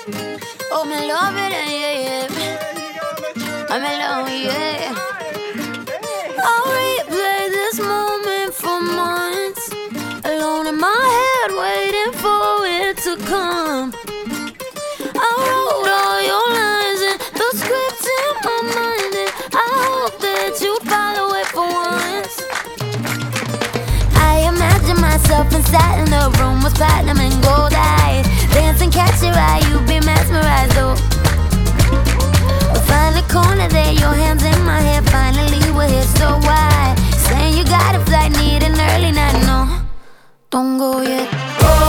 Oh, me love it, yeah, yeah. I'm alone, yeah. I'll replay this moment for months, alone in my head, waiting for it to come. I wrote all your lines and the script in my mind, and I hope that you'd follow it for once. I imagine myself inside in the room with platinum and gold eyes, dancing, catch your eye, you'd be mesmerized, though. We'll find a corner there, your hands in my hair, finally we're here, so why? Saying you got a flight, need an early night, no, don't go yet. Oh,